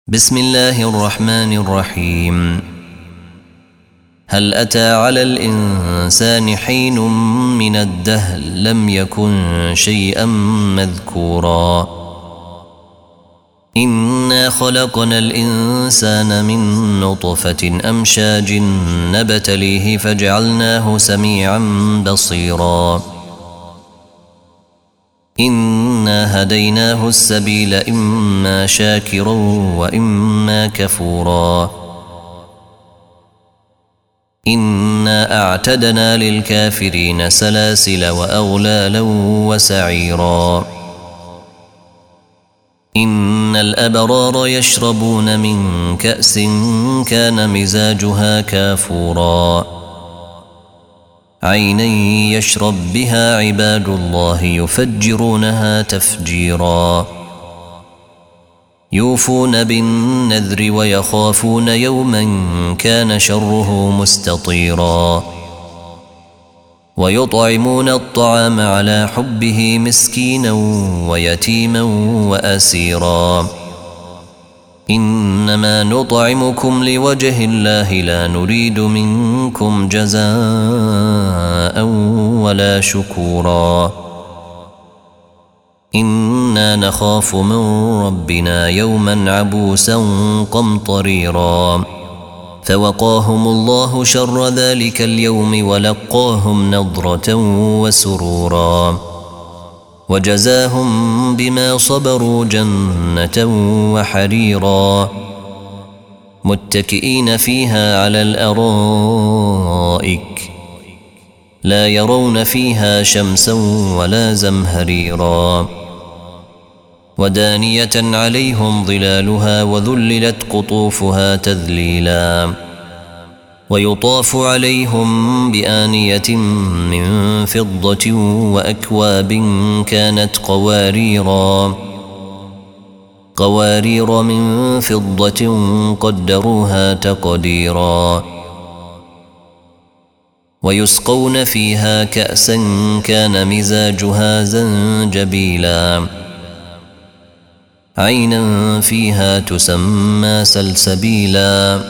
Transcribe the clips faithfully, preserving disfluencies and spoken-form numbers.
بسم الله الرحمن الرحيم. هل أتى على الإنسان حين من الدهر لم يكن شيئا مذكورا إنا خلقنا الإنسان من نطفة أمشاج نبتليه فجعلناه سميعا بصيرا إنا هديناه السبيل إما شاكرا وإما كفورا إنا أعتدنا للكافرين سلاسل وأغلالا وسعيرا إن الأبرار يشربون من كأس كان مزاجها كافورا عينا يشرب بها عباد الله يفجرونها تفجيرا يوفون بالنذر ويخافون يوما كان شره مستطيرا ويطعمون الطعام على حبه مسكينا ويتيما وأسيرا إنما نطعمكم لوجه الله لا نريد منكم جزاء ولا شكورا إنا نخاف من ربنا يوما عبوسا قمطريرا فوقاهم الله شر ذلك اليوم ولقاهم نضرة وسرورا وجزاهم بما صبروا جنة وحريرا متكئين فيها على الأرائك لا يرون فيها شمسا ولا زمهريرا ودانية عليهم ظلالها وذللت قطوفها تذليلا ويطاف عليهم بآنية من فضة وأكواب كانت قواريرا قوارير من فضة قدروها تقديرا ويسقون فيها كأسا كان مزاجها زنجبيلا عينا فيها تسمى سلسبيلا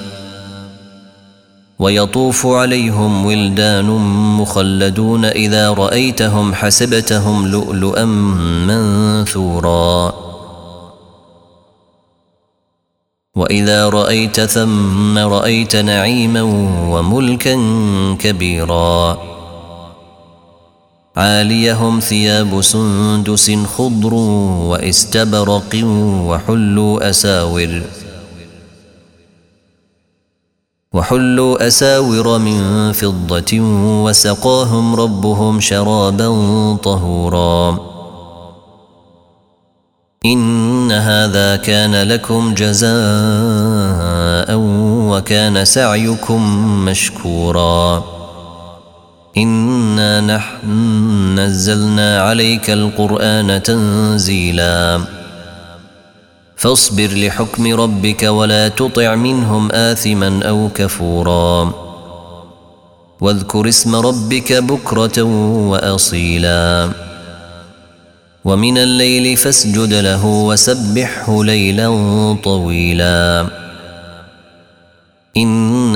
ويطوف عليهم ولدان مخلدون إذا رأيتهم حسبتهم لؤلؤا منثورا وإذا رأيت ثم رأيت نعيما وملكا كبيرا عاليهم ثياب سندس خضر واستبرق وحلوا أساور وحلوا أساور من فضة وسقاهم ربهم شرابا طهورا إن هذا كان لكم جزاء وكان سعيكم مشكورا إنا نحن نزلنا عليك القرآن تنزيلا فاصبر لحكم ربك ولا تطع منهم آثما أو كفورا واذكر اسم ربك بكرة وأصيلا ومن الليل فاسجد له وسبحه ليلا طويلا إن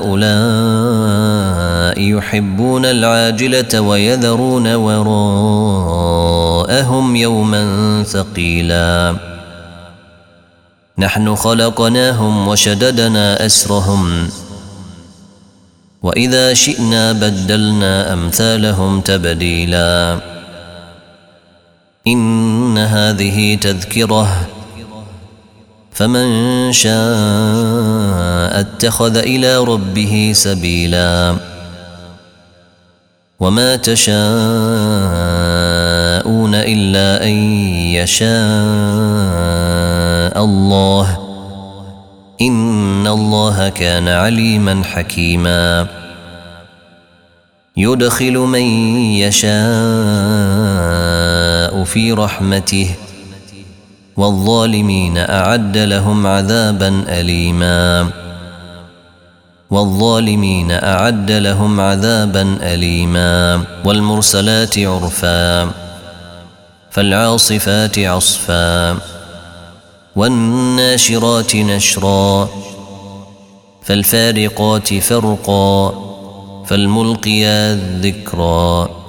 هؤلاء يحبون العاجلة ويذرون وراءهم يوما ثقيلا نحن خلقناهم وشددنا أسرهم وإذا شئنا بدلنا أمثالهم تبديلا إن هذه تذكرة فمن شاء اتخذ إلى ربه سبيلا وما تشاءون إلا أن يشاء الله إن الله كان عليما حكيما يدخل من يشاء في رحمته والظالمين أعد لهم عذابا أليما والظالمين أعد لهم عذابا أليما والمرسلات عرفا فالعاصفات عصفا والناشرات نشرا فالفارقات فرقا فالملقيات ذكرا